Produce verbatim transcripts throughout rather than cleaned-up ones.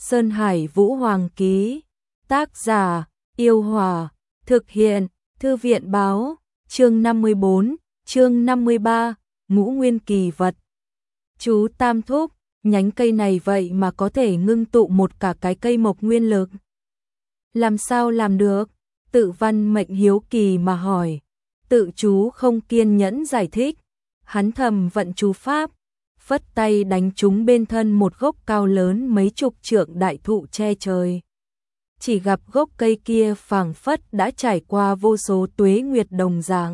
Sơn Hải Vũ Hoàng ký. Tác giả, Yêu Hòa. Thực hiện, Thư viện báo. Chương năm mươi bốn, chương năm mươi ba, Ngũ Nguyên Kỳ Vật. Chú Tam Thúc, nhánh cây này vậy mà có thể ngưng tụ một cả cái cây mộc nguyên lực. Làm sao làm được? Tự Văn Mệnh hiếu kỳ mà hỏi. Tự chú không kiên nhẫn giải thích. Hắn thầm vận chú pháp, phất tay đánh trúng bên thân một gốc cao lớn mấy chục trượng đại thụ che trời. Chỉ gặp gốc cây kia phảng phất đã trải qua vô số tuế nguyệt đồng dạng.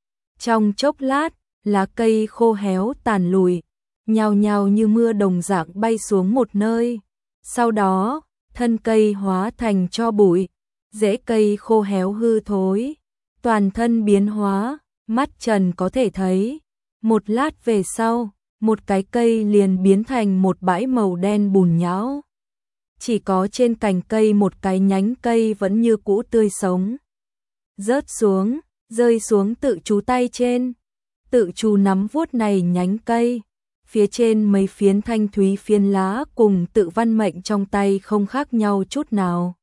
Trong chốc lát, lá cây khô héo tàn lùi, nhao nhao như mưa đồng dạng bay xuống một nơi. Sau đó, thân cây hóa thành tro bụi, rễ cây khô héo hư thối, toàn thân biến hóa, mắt trần có thể thấy. Một lát về sau, một cái cây liền biến thành một bãi màu đen bùn nhão. Chỉ có trên cành cây một cái nhánh cây vẫn như cũ tươi sống. Rớt xuống, rơi xuống tự chú tay trên. Tự chú nắm vuốt này nhánh cây. Phía trên mấy phiến thanh thúy phiến lá cùng Tự Văn Mệnh trong tay không khác nhau chút nào.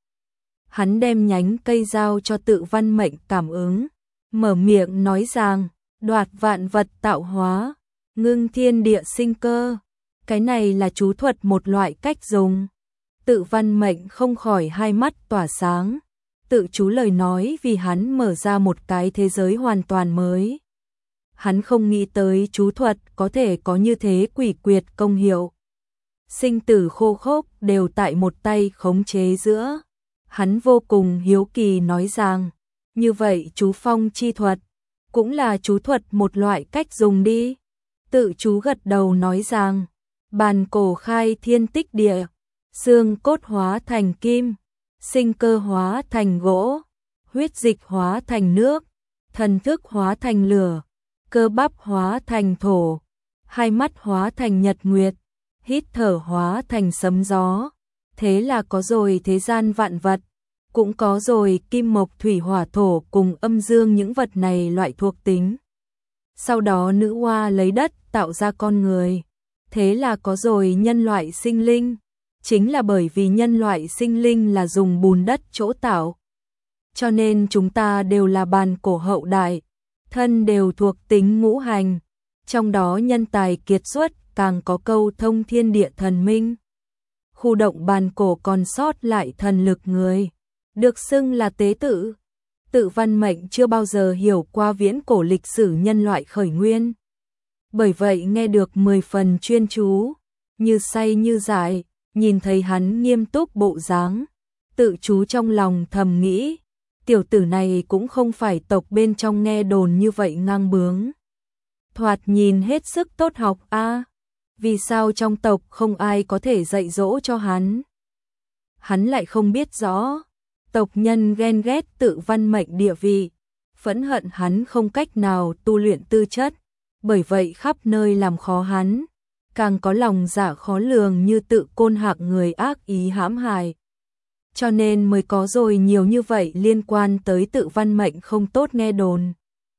Hắn đem nhánh cây giao cho Tự Văn Mệnh cảm ứng. Mở miệng nói rằng, đoạt vạn vật tạo hóa, ngưng thiên địa sinh cơ. Cái này là chú thuật một loại cách dùng. Tự Văn Mệnh không khỏi hai mắt tỏa sáng. Tự chú lời nói vì hắn mở ra một cái thế giới hoàn toàn mới. Hắn không nghĩ tới chú thuật có thể có như thế quỷ quyệt công hiệu. Sinh tử khô khốc đều tại một tay khống chế giữa. Hắn vô cùng hiếu kỳ nói rằng, như vậy chú phong chi thuật, cũng là chú thuật một loại cách dùng đi. Tự chú gật đầu nói rằng, bàn cổ khai thiên tích địa, xương cốt hóa thành kim, sinh cơ hóa thành gỗ, huyết dịch hóa thành nước, thần thức hóa thành lửa, cơ bắp hóa thành thổ, hai mắt hóa thành nhật nguyệt, hít thở hóa thành sấm gió. Thế là có rồi thế gian vạn vật, cũng có rồi kim mộc thủy hỏa thổ cùng âm dương những vật này loại thuộc tính. Sau đó nữ hoa lấy đất tạo ra con người. Thế là có rồi nhân loại sinh linh. Chính là bởi vì nhân loại sinh linh là dùng bùn đất chỗ tạo. Cho nên chúng ta đều là bàn cổ hậu đại, thân đều thuộc tính ngũ hành. Trong đó nhân tài kiệt xuất càng có câu thông thiên địa thần minh. Khu động bàn cổ còn sót lại thần lực người, được xưng là tế tự. Tự Văn Mệnh chưa bao giờ hiểu qua viễn cổ lịch sử nhân loại khởi nguyên. Bởi vậy nghe được mười phần chuyên chú, như say như dại, nhìn thấy hắn nghiêm túc bộ dáng. Tự chú trong lòng thầm nghĩ, tiểu tử này cũng không phải tộc bên trong nghe đồn như vậy ngang bướng. Thoạt nhìn hết sức tốt học a, vì sao trong tộc không ai có thể dạy dỗ cho hắn? Hắn lại không biết rõ. Tộc nhân ghen ghét Tự Văn Mệnh địa vị, phẫn hận hắn không cách nào tu luyện tư chất, bởi vậy khắp nơi làm khó hắn, càng có lòng dạ khó lường như Tự Côn hạng người ác ý hãm hại. Cho nên mới có rồi nhiều như vậy liên quan tới Tự Văn Mệnh không tốt nghe đồn.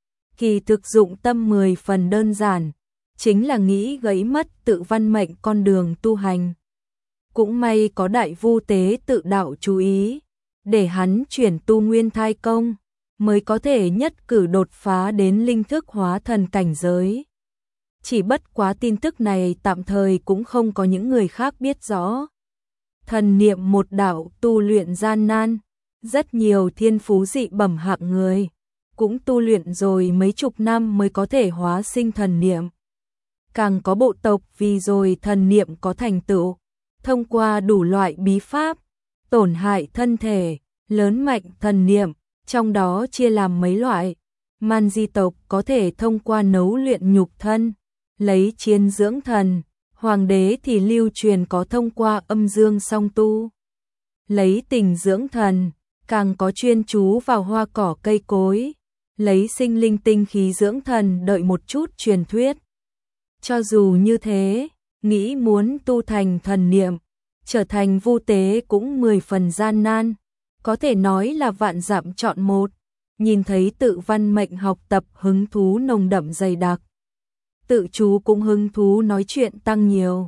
Kỳ thực dụng tâm mười phần đơn giản, chính là nghĩ gãy mất Tự Văn Mệnh con đường tu hành. Cũng may có Đại Vu Tế Tự đạo chú ý, để hắn chuyển tu nguyên thai công, mới có thể nhất cử đột phá đến linh thức hóa thần cảnh giới. Chỉ bất quá tin tức này tạm thời cũng không có những người khác biết rõ. Thần niệm một đạo tu luyện gian nan, rất nhiều thiên phú dị bẩm hạng người, cũng tu luyện rồi mấy chục năm mới có thể hóa sinh thần niệm. Càng có bộ tộc vì rồi thần niệm có thành tựu, thông qua đủ loại bí pháp, tổn hại thân thể, lớn mạnh thần niệm, trong đó chia làm mấy loại. Man di tộc có thể thông qua nấu luyện nhục thân, lấy chiến dưỡng thần. Hoàng đế thì lưu truyền có thông qua âm dương song tu, lấy tình dưỡng thần, càng có chuyên chú vào hoa cỏ cây cối, lấy sinh linh tinh khí dưỡng thần đợi một chút truyền thuyết. Cho dù như thế, nghĩ muốn tu thành thần niệm, trở thành vu tế cũng mười phần gian nan, có thể nói là vạn dặm chọn một. Nhìn thấy Tự Văn Mệnh học tập hứng thú nồng đậm dày đặc, Tự chú cũng hứng thú nói chuyện tăng nhiều.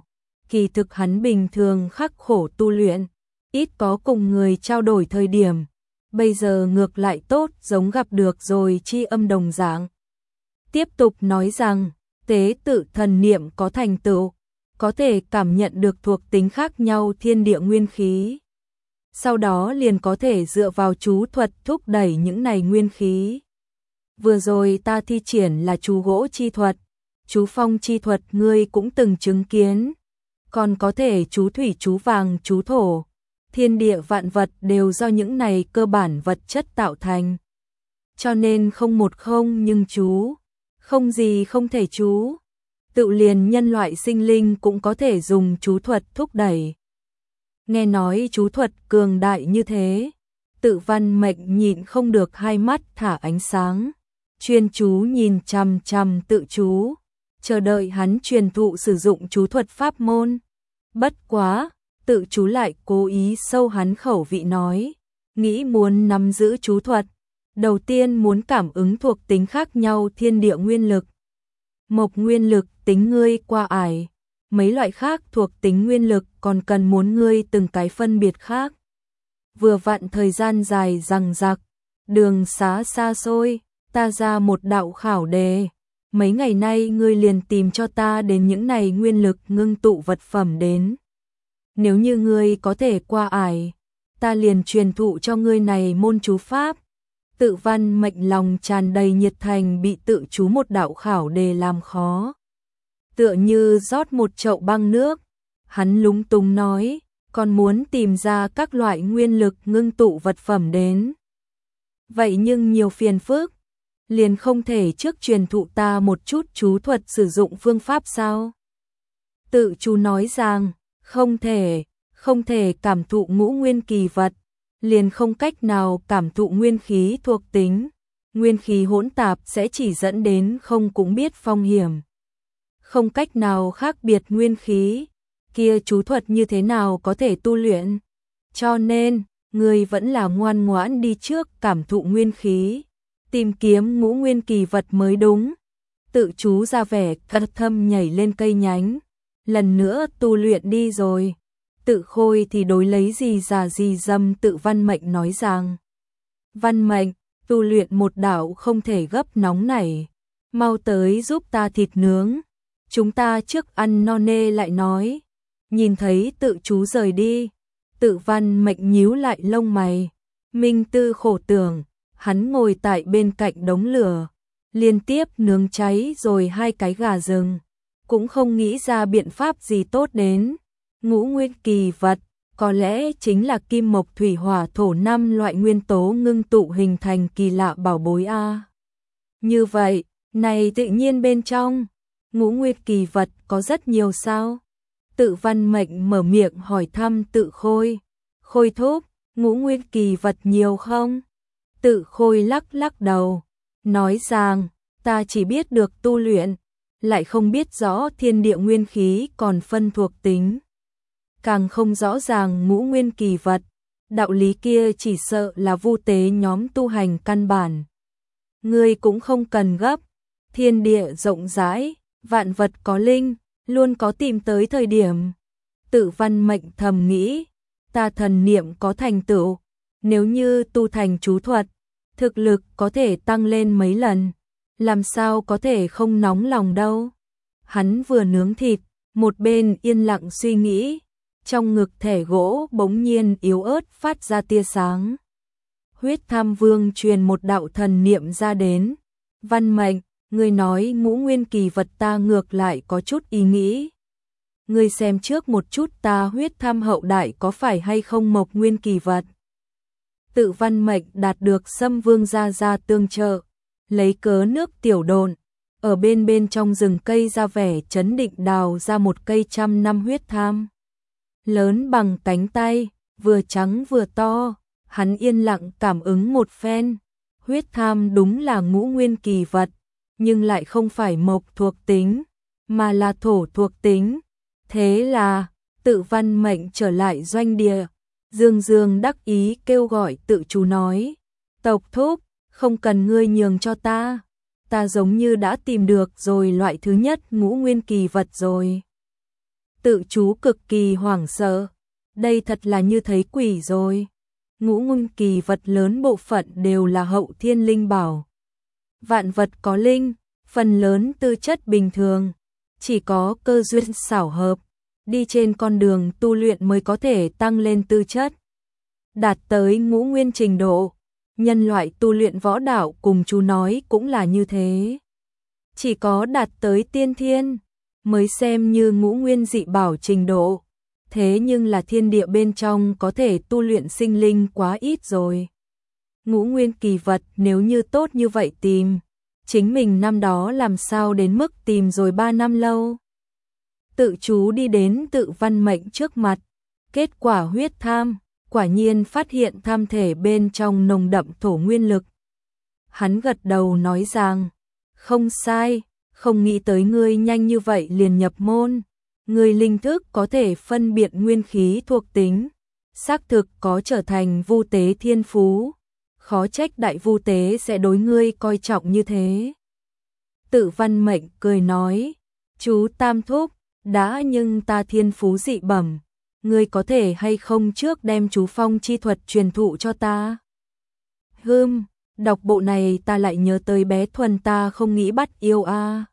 kỳ thực hắn bình thường khắc khổ tu luyện, ít có cùng người trao đổi thời điểm, bây giờ ngược lại tốt giống gặp được rồi tri âm đồng dạng. Tiếp tục nói rằng, tế tự thần niệm có thành tựu, có thể cảm nhận được thuộc tính khác nhau thiên địa nguyên khí. Sau đó liền có thể dựa vào chú thuật thúc đẩy những này nguyên khí. Vừa rồi ta thi triển là chú gỗ chi thuật, chú phong chi thuật ngươi cũng từng chứng kiến, còn có thể chú thủy, chú vàng, chú thổ. Thiên địa vạn vật đều do những này cơ bản vật chất tạo thành. Cho nên không một không nhưng chú, không gì không thể chú. Tự liền nhân loại sinh linh cũng có thể dùng chú thuật thúc đẩy. Nghe nói chú thuật cường đại như thế, Tự Văn Mệnh nhịn không được hai mắt thả ánh sáng, chuyên chú nhìn chằm chằm tự chú, chờ đợi hắn truyền thụ sử dụng chú thuật pháp môn. Bất quá, tự chú lại cố ý sâu hắn khẩu vị nói, nghĩ muốn nắm giữ chú thuật, đầu tiên muốn cảm ứng thuộc tính khác nhau thiên địa nguyên lực. Mộc nguyên lực tính ngươi qua ải, mấy loại khác thuộc tính nguyên lực còn cần muốn ngươi từng cái phân biệt khác. Vừa vặn thời gian dài dằng dặc, đường xá xa xôi, ta ra một đạo khảo đề. Mấy ngày nay ngươi liền tìm cho ta đến những này nguyên lực ngưng tụ vật phẩm đến. Nếu như ngươi có thể qua ải, ta liền truyền thụ cho ngươi này môn chú pháp. Tự Văn Mệnh lòng tràn đầy nhiệt thành bị tự chú một đạo khảo đề làm khó. Tựa như rót một chậu băng nước, hắn lúng túng nói, còn muốn tìm ra các loại nguyên lực ngưng tụ vật phẩm đến. Vậy nhưng nhiều phiền phức, liền không thể trước truyền thụ ta một chút chú thuật sử dụng phương pháp sao? Tự chú nói rằng, không thể, không thể cảm thụ ngũ nguyên kỳ vật, liền không cách nào cảm thụ nguyên khí thuộc tính. Nguyên khí hỗn tạp sẽ chỉ dẫn đến không cũng biết phong hiểm. Không cách nào khác biệt nguyên khí, kia chú thuật như thế nào có thể tu luyện? Cho nên, người vẫn là ngoan ngoãn đi trước cảm thụ nguyên khí, tìm kiếm ngũ nguyên kỳ vật mới đúng. Tự chú ra vẻ cật thâm nhảy lên cây nhánh, lần nữa tu luyện đi rồi. Tự Khôi thì đối lấy gì già gì dâm Tự Văn Mệnh nói rằng, Văn Mệnh, tu luyện một đạo không thể gấp nóng này, mau tới giúp ta thịt nướng, chúng ta trước ăn no nê lại nói. Nhìn thấy tự chú rời đi, Tự Văn Mệnh nhíu lại lông mày, minh tư khổ tưởng, hắn ngồi tại bên cạnh đống lửa, liên tiếp nướng cháy rồi hai cái gà rừng, cũng không nghĩ ra biện pháp gì tốt đến. Ngũ nguyên kỳ vật, có lẽ chính là kim mộc thủy hỏa thổ năm loại nguyên tố ngưng tụ hình thành kỳ lạ bảo bối a. Như vậy, này tự nhiên bên trong, ngũ nguyên kỳ vật có rất nhiều sao? Tự Văn Mệnh mở miệng hỏi thăm Tự Khôi. Khôi thúc, ngũ nguyên kỳ vật nhiều không? Tự Khôi lắc lắc đầu, nói rằng, ta chỉ biết được tu luyện, lại không biết rõ thiên địa nguyên khí còn phân thuộc tính. Càng không rõ ràng ngũ nguyên kỳ vật, đạo lý kia chỉ sợ là vu tế nhóm tu hành căn bản. Ngươi cũng không cần gấp, thiên địa rộng rãi, vạn vật có linh, luôn có tìm tới thời điểm. Tự Văn Mệnh thầm nghĩ, ta thần niệm có thành tựu, nếu như tu thành chú thuật, thực lực có thể tăng lên mấy lần, làm sao có thể không nóng lòng đâu. Hắn vừa nướng thịt, một bên yên lặng suy nghĩ, trong ngực thẻ gỗ bỗng nhiên yếu ớt phát ra tia sáng. Huyết Tham Vương truyền một đạo thần niệm ra đến. Văn Mệnh, ngươi nói ngũ nguyên kỳ vật ta ngược lại có chút ý nghĩ. Ngươi xem trước một chút ta huyết tham hậu đại có phải hay không mộc nguyên kỳ vật. Tự Văn Mệnh đạt được Sâm Vương gia gia tương trợ, lấy cớ nước tiểu độn, ở bên bên trong rừng cây ra vẻ chấn định đào ra một cây trăm năm huyết tham. Lớn bằng cánh tay, vừa trắng vừa to, hắn yên lặng cảm ứng một phen. Huyết tham đúng là ngũ nguyên kỳ vật, nhưng lại không phải mộc thuộc tính, mà là thổ thuộc tính. Thế là, Tự Văn Mệnh trở lại doanh địa, dương dương đắc ý kêu gọi tự chú nói, tộc thúc, không cần ngươi nhường cho ta, ta giống như đã tìm được rồi loại thứ nhất ngũ nguyên kỳ vật rồi. Tự chú cực kỳ hoảng sợ, đây thật là như thấy quỷ rồi. Ngũ Nguyên kỳ vật lớn bộ phận đều là hậu thiên linh bảo. Vạn vật có linh, phần lớn tư chất bình thường, chỉ có cơ duyên xảo hợp, đi trên con đường tu luyện mới có thể tăng lên tư chất. Đạt tới ngũ nguyên trình độ, nhân loại tu luyện võ đạo cùng chú nói cũng là như thế. Chỉ có đạt tới tiên thiên, mới xem như ngũ nguyên dị bảo trình độ. Thế nhưng là thiên địa bên trong có thể tu luyện sinh linh quá ít rồi. Ngũ nguyên kỳ vật nếu như tốt như vậy tìm, chính mình năm đó làm sao đến mức tìm rồi ba năm lâu. Tự chú đi đến Tự Văn Mệnh trước mặt, kết quả huyết tham, quả nhiên phát hiện tham thể bên trong nồng đậm thổ nguyên lực. Hắn gật đầu nói rằng, không sai, không nghĩ tới ngươi nhanh như vậy liền nhập môn. Ngươi linh thức có thể phân biệt nguyên khí thuộc tính, xác thực có trở thành vu tế thiên phú, khó trách đại vu tế sẽ đối ngươi coi trọng như thế. Tự Văn Mệnh cười nói, chú Tam Thúc, đã nhưng ta thiên phú dị bẩm, ngươi có thể hay không trước đem chú phong chi thuật truyền thụ cho ta? Hừm, đọc bộ này ta lại nhớ tới bé Thuần ta không nghĩ bắt yêu a. À.